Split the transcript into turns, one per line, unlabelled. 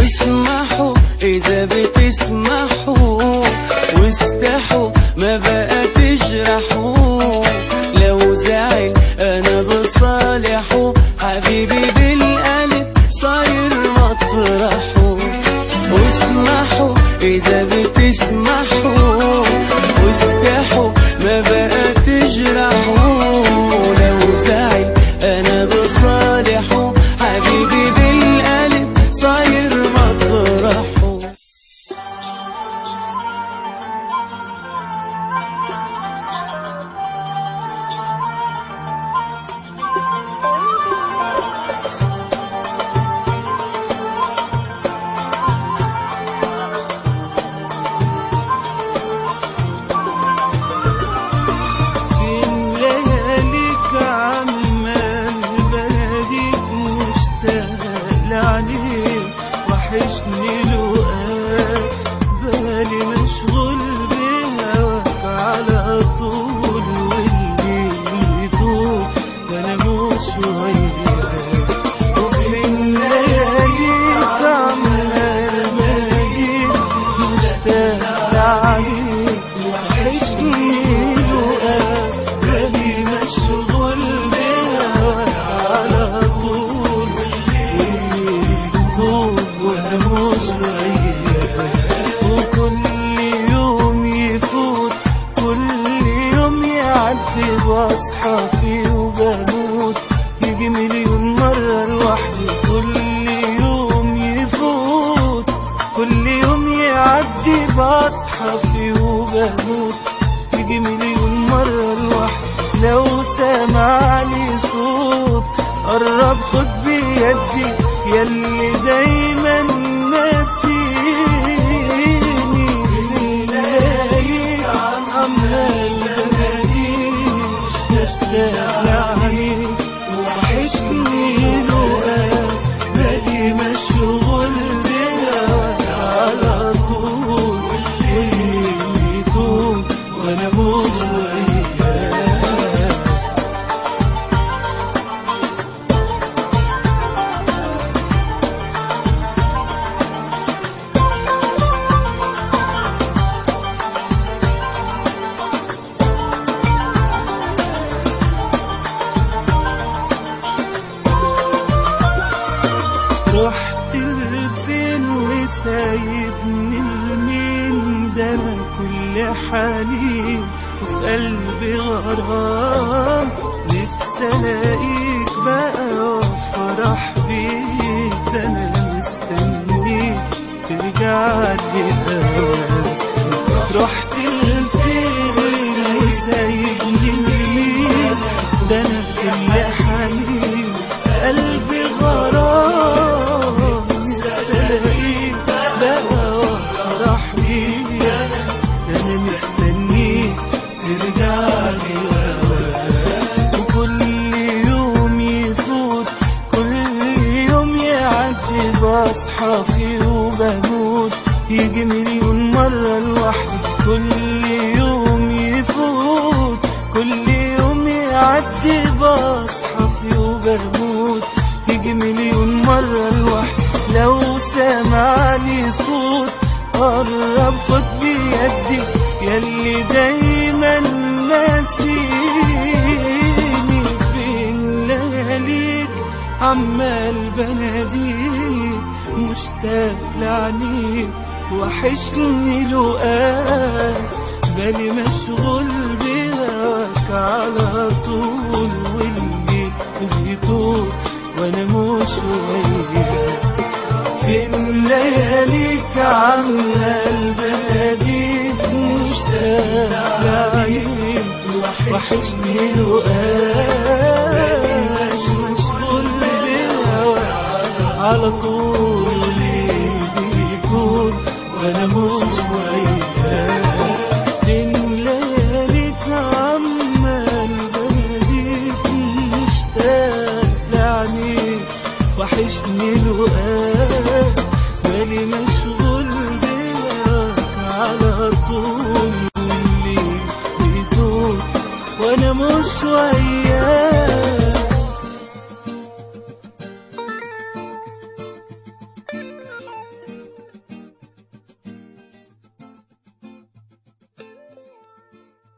واسمحوا إذا بتسمحوا، واستحوا ما بقى تجرحوا. لو زعل أنا بصالحه، حبيبي بالقلب صاير مطرحه. واسمحوا إذا بتسمحوا، واستحوا ما بقى تجرحوا. لو زعل أنا بصالحه، حبيبي بالقلب صاير مطرحه.
وحشني لقاك، بالي مشغول بهواك على طول، والليل يطول وانا مش وياك. وفي لياليك عمال بناديك مشتاق عليك. وحشني لقاك، بالي مشغول بهواك على طول، وانا مش وياك. وكل يوم يفوت، كل يوم يعدي بصحى فيه وبموت، يجي مليون مرة لوحدي. كل يوم يفوت، كل يوم يعدي بصحى فيه وبموت، يجي مليون مرة لوحدي. لو سمعني صوت قرب خد بيدي، ياللي دايما ناسيني. بلاقيك عمال بناديك مشتاق لعينيك. وحشني لقاك، بالي مشغول بهواك على طول، والليل يطول وانا مش وياك. رحت لفين وسايبني لمين؟ ده انا كل حنين وفي قلبي غرام، نفسي الاقيك بقى وافرح بيك. ده انا مستنيك ترجعلي هواك. رحت لفين وسايبني لمين؟ ده انا كل حنين قلبي غرام، نفسي بقى وافرح بيك. انا مستنيك ترجعلي هواك. وكل يوم يفوت، كل يوم يعدي بصحى فيه وبموت، يجي مليون مرة لوحدي. كل يوم يفوت، كل يوم يعدي بصحى فيه وبموت، يجي مليون مرة لوحدي. لو سمعني صوت قرب خد بيدي، ياللي دايما ناسيني. فين لياليك عمال بناديك مشتاق لعينيك. وحشني لقاك، بالي مشغول بهواك على طول، والليل يطول وانا مش وياك. فين لياليك عمال بناديك مشتاق لعينيك. وحشني لقاك، مشغول بهواك على طول، الليل يطول وانا مش وياك.